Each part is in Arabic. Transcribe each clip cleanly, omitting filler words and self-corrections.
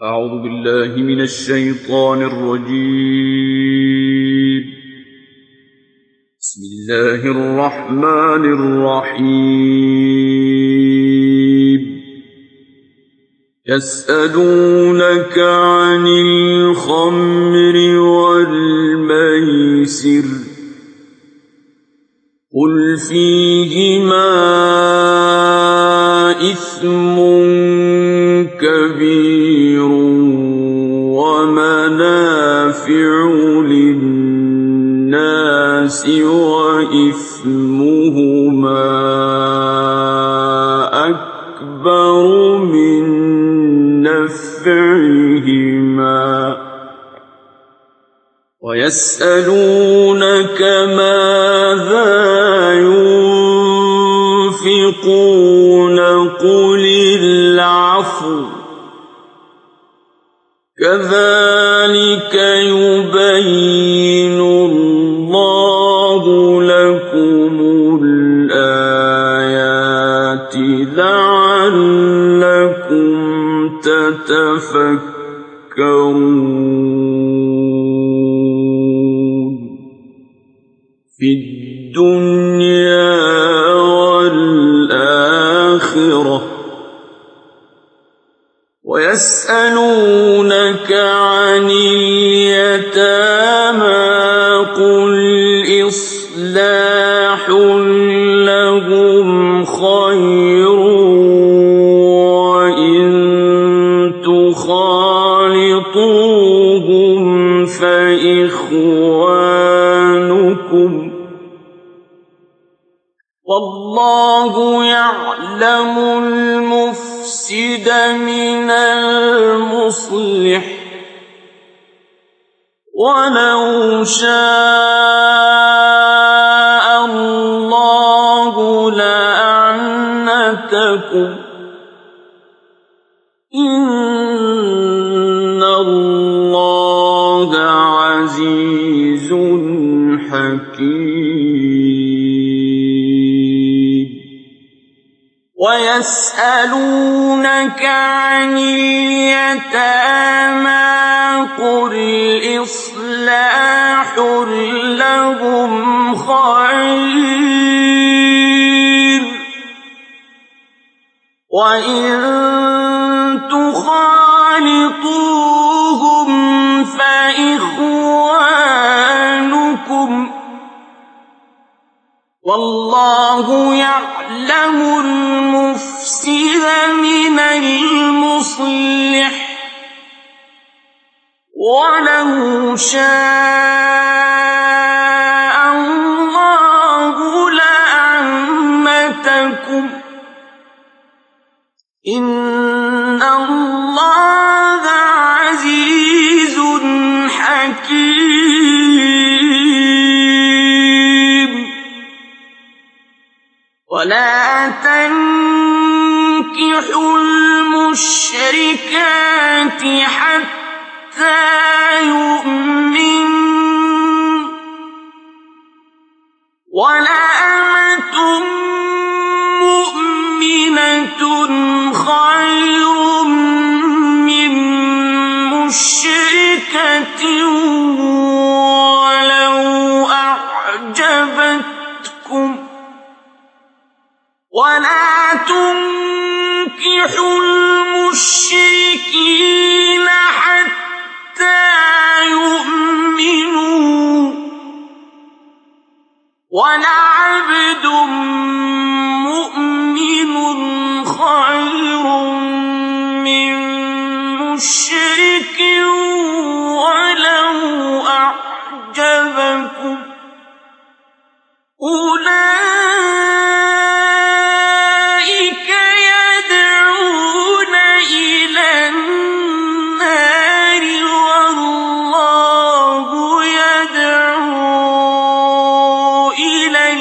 أعوذ بالله من الشيطان الرجيم. بسم الله الرحمن الرحيم. يسألونك عن الخمر والميسر قل فيهما إثم كبير ومنافع للناس وإثمهما أكبر من نفعهما ويسألونك ماذا ينفقون قل العفو كذلك يبين الله لكم الآيات لعلكم تتفكرون في الدنيا والآخرة. ويسألونك عن اليتامى قل إصلاح لهم خير وإن تخالطوهم فإخوانكم والله يعلم المفسد من المصلح ولو شاء الله لأعنتكم إن الله عزيز حكيم. ويسألونك عن اليتامى قل إصلاح لهم خير وإن تخالطوهم فإخوانكم والله يعلم المفسد من المصلح ولو شاء الله لأعنتكم إن الله عزيز حكيم. ولا تنكحوا المشركات حتى يؤمنوا ولأمة مؤمنة خير من مشركة ولو أعجبتكم ولا تنكحوا المشركين حتى يؤمنوا ولعبد مؤمن خير من مشرك ولو أعجبكم أولئك يدعون إلى النار والله يدعو إلى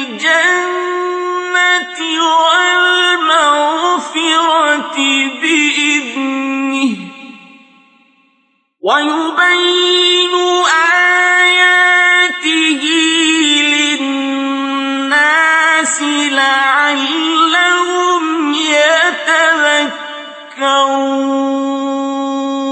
الجنة والمغفرة بإذنه ويبين آياته للناس لعلهم يتذكرون.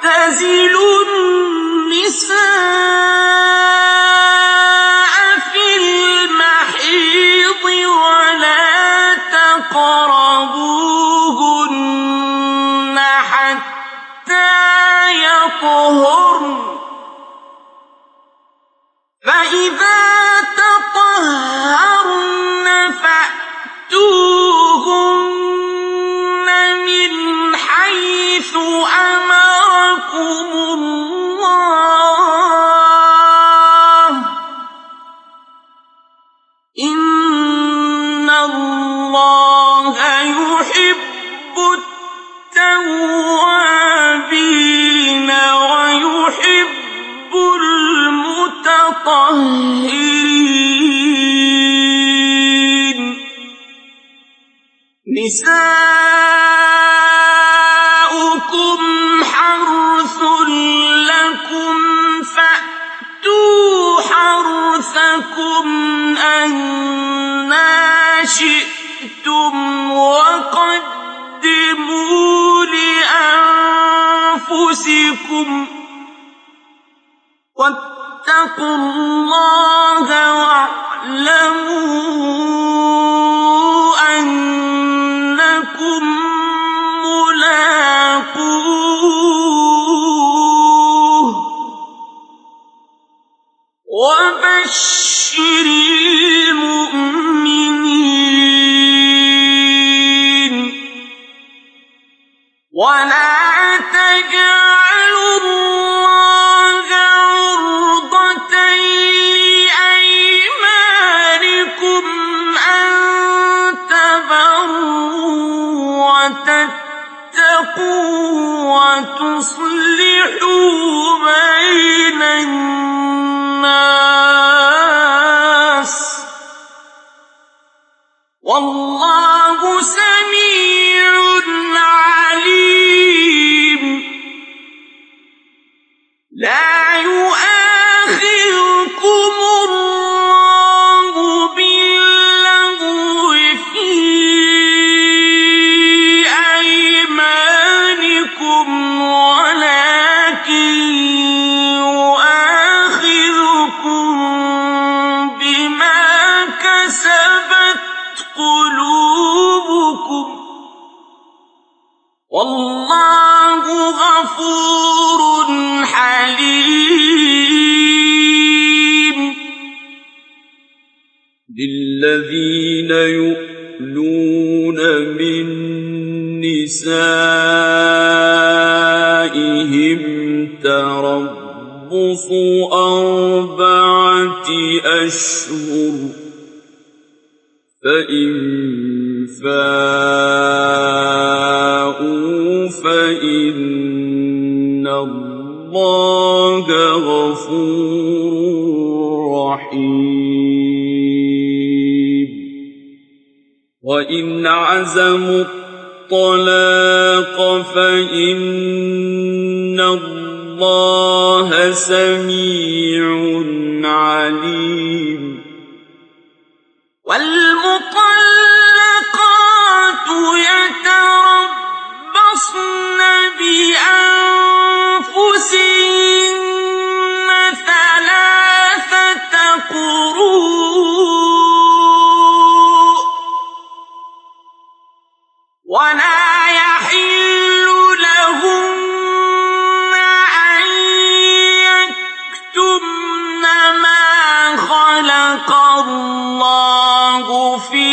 فاعتزلوا النساء في المحيض ولا تقربوهن حتى يطهرن فإذا تطهرن فأتوهن من حيث أمركم الله إن الله يحب التوابين ويحب المتطهرين نساؤكم حرث لكم فأتوا حرثكم أنى شئتم وقدموا لأنفسكم واتقوا الله واعلموا أنكم ملاقوه وبشر المؤمنين ولا تجعلوا الله عرضة لأيمانكم أن تبروا وتتقوا وتصلحوا بين الناس والله سميع عليم لا يؤاخذكم الله باللغو في أيمانكم ولكن يؤاخذكم بما كسبت قلوبكم والله غفور حليم للذين يؤلون من نسائهم تربص 4 أشهر فإن فاءوا فإن الله غفور رحيم وإن عزموا الطلاق فإن الله سميع عليم والمطلقات يتربصن بأنفسهن 3 قروء ولا يحل لهن أن يكتمن ما خلق الله في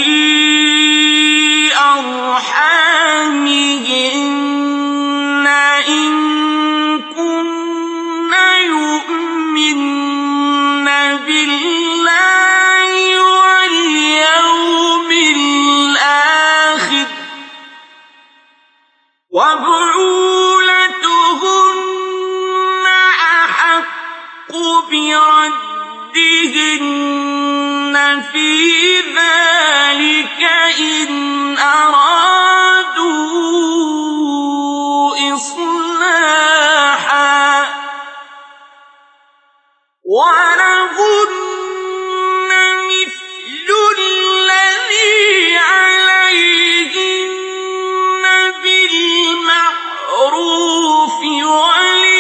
أرحامهن إن كن يؤمن بالله واليوم الآخر وبعولتهن أحق بردهن في ذلك إن أرادوا إصلاحا ولهن مثل الذي عليهن بالمعروف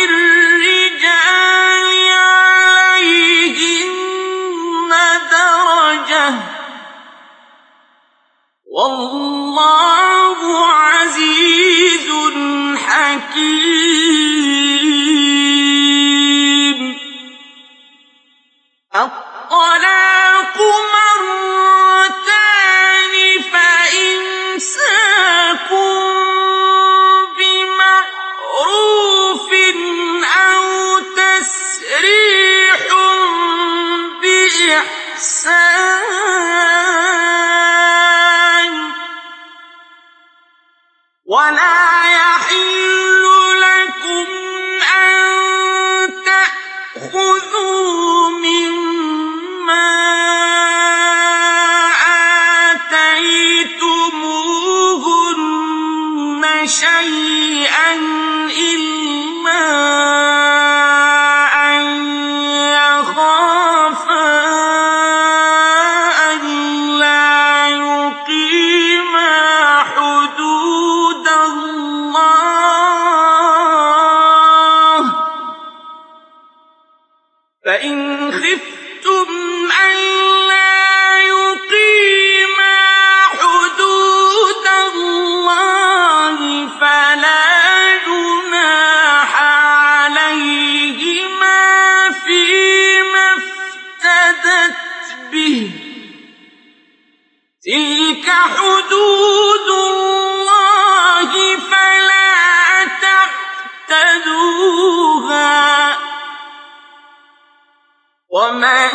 ومن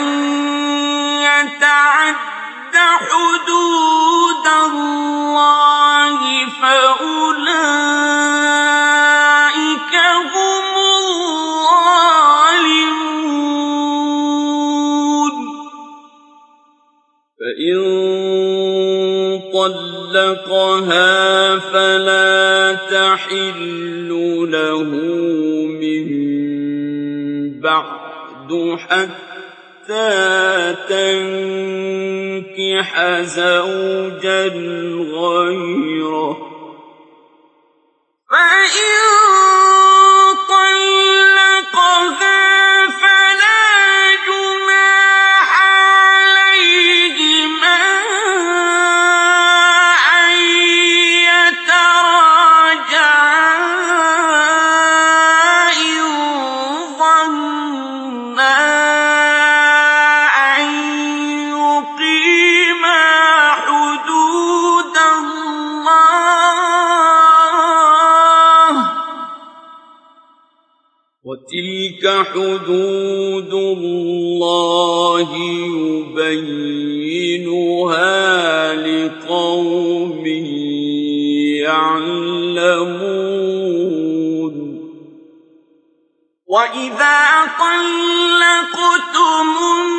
يتعد حدود الله فأولئك هم الظالمون. فإن طلقها فلا تحل له من بعد حتى تنكح زوجا غيره. فإن طلقها فلا جناح عليهما أن يتراجعا إن ظنا أن يقيما حدود الله، وتلك حدود الله يبينها لقوم يعلمون. وإذا طلقتم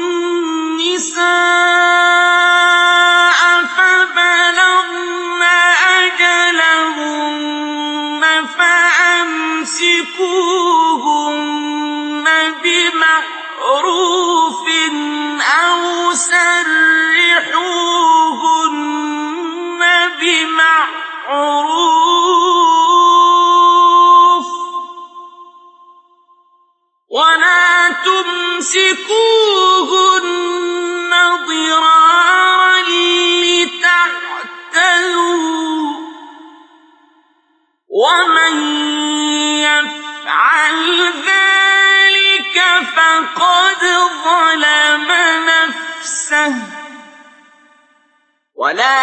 النساء فبلغن أجلهن فأمسكوهن بمعروف أو سرحوهن بمعروف، ولا تمسكوهن ضرارا لتعتدوا، ومن يفعل ذلك فقد ظلم نفسه. ولا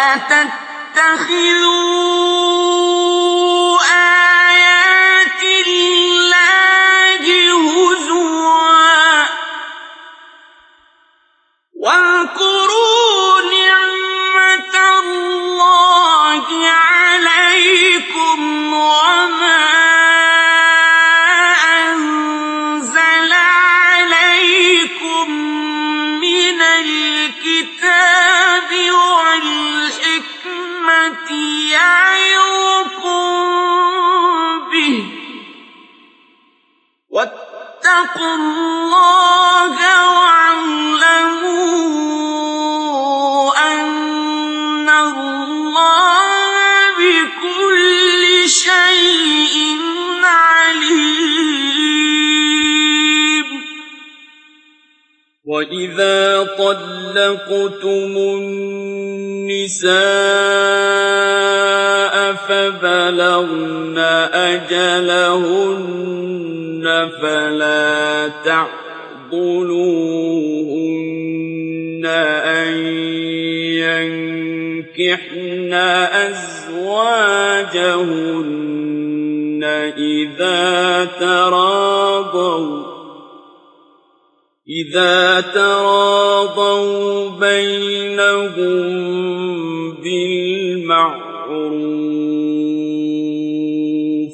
تتخذوا آيات الله هزوا، واذكروا نعمة الله عليكم وما أنزل عليكم من الكتاب والحكمة يعظكم به، واتقوا الله واعلموا أن الله بكل شيء عليم. وإذا طلقتم النساء فبلغن أجلهن فلا تعضلوهن أن ينكحن أزواجهن إذا تراضوا بينهم بالمعروف.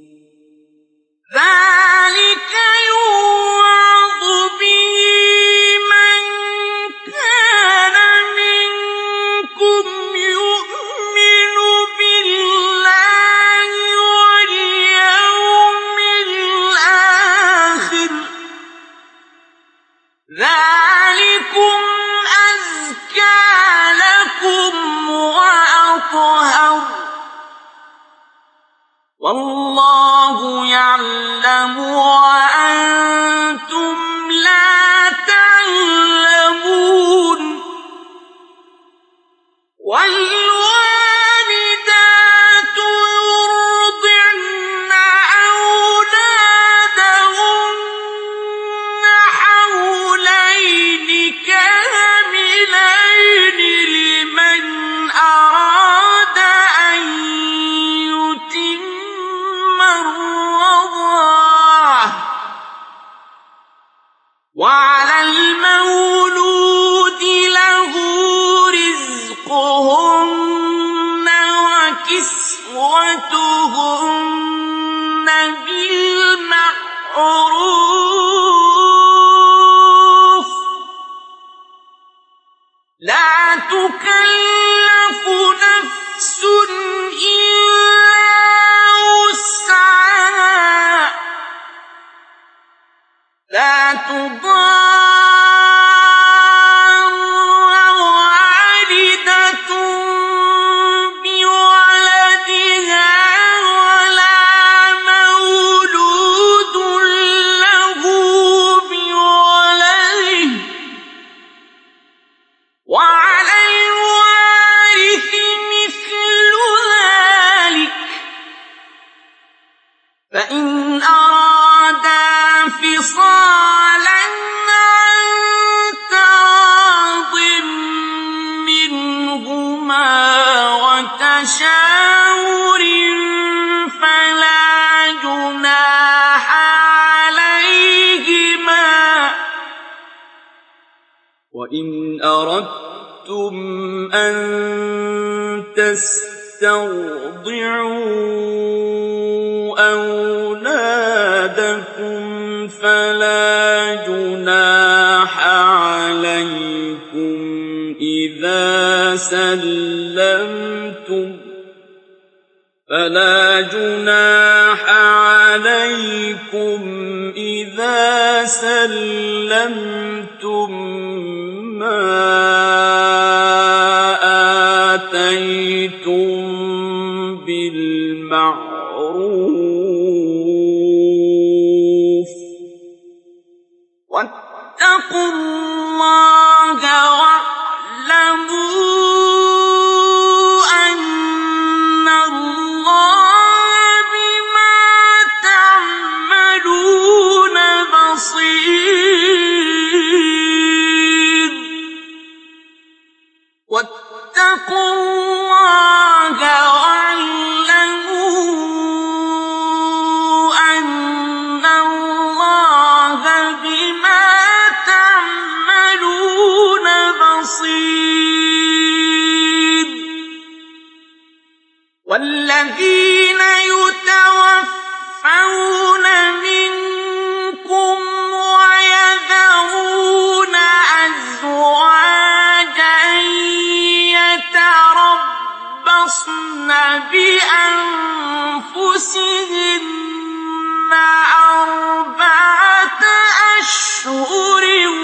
ذلك يوعظ به من كان منكم يؤمن بالله واليوم الآخر، ذلكم أزكى لكم وأطهر، والله يعلم وأنتم لا تعلمون. والوالدات يرضعن أولادهن حولين كاملين لمن أراد أن يتم الرضاعة، تكلف نفس إلا وسعها لا تضار والدة بولدها ولا مولود له بولده وعلى الوارث مثل ذلك فإن أرادا فصالا عن تراض منهما وتشاور فلا جناح عليهما وإن أردتم أن تسترضعوا أولادكم فلا جناح عليكم إذا سلمتم ما آتيتم بالمعروف واتقوا الله واعلموا أن الله بما تعملون بصير واتقوا الله واعلموا أن الله بما تعملون بصير والذين يتوفون منكم ويذرون أزواجا يتربصن بأنفسهن أربعة أشهر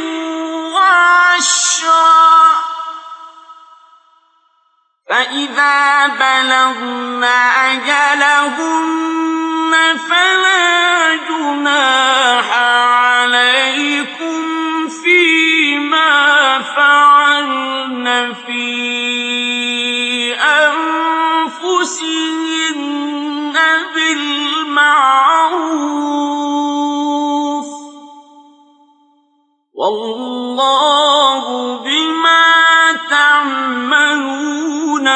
وعشرا فإذا بلغن أجلهن فلا جناح عليكم فيما فعلن في أنفسهن بالمعروف والله بما تعملون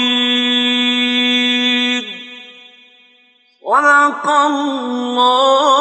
خبير صدق الله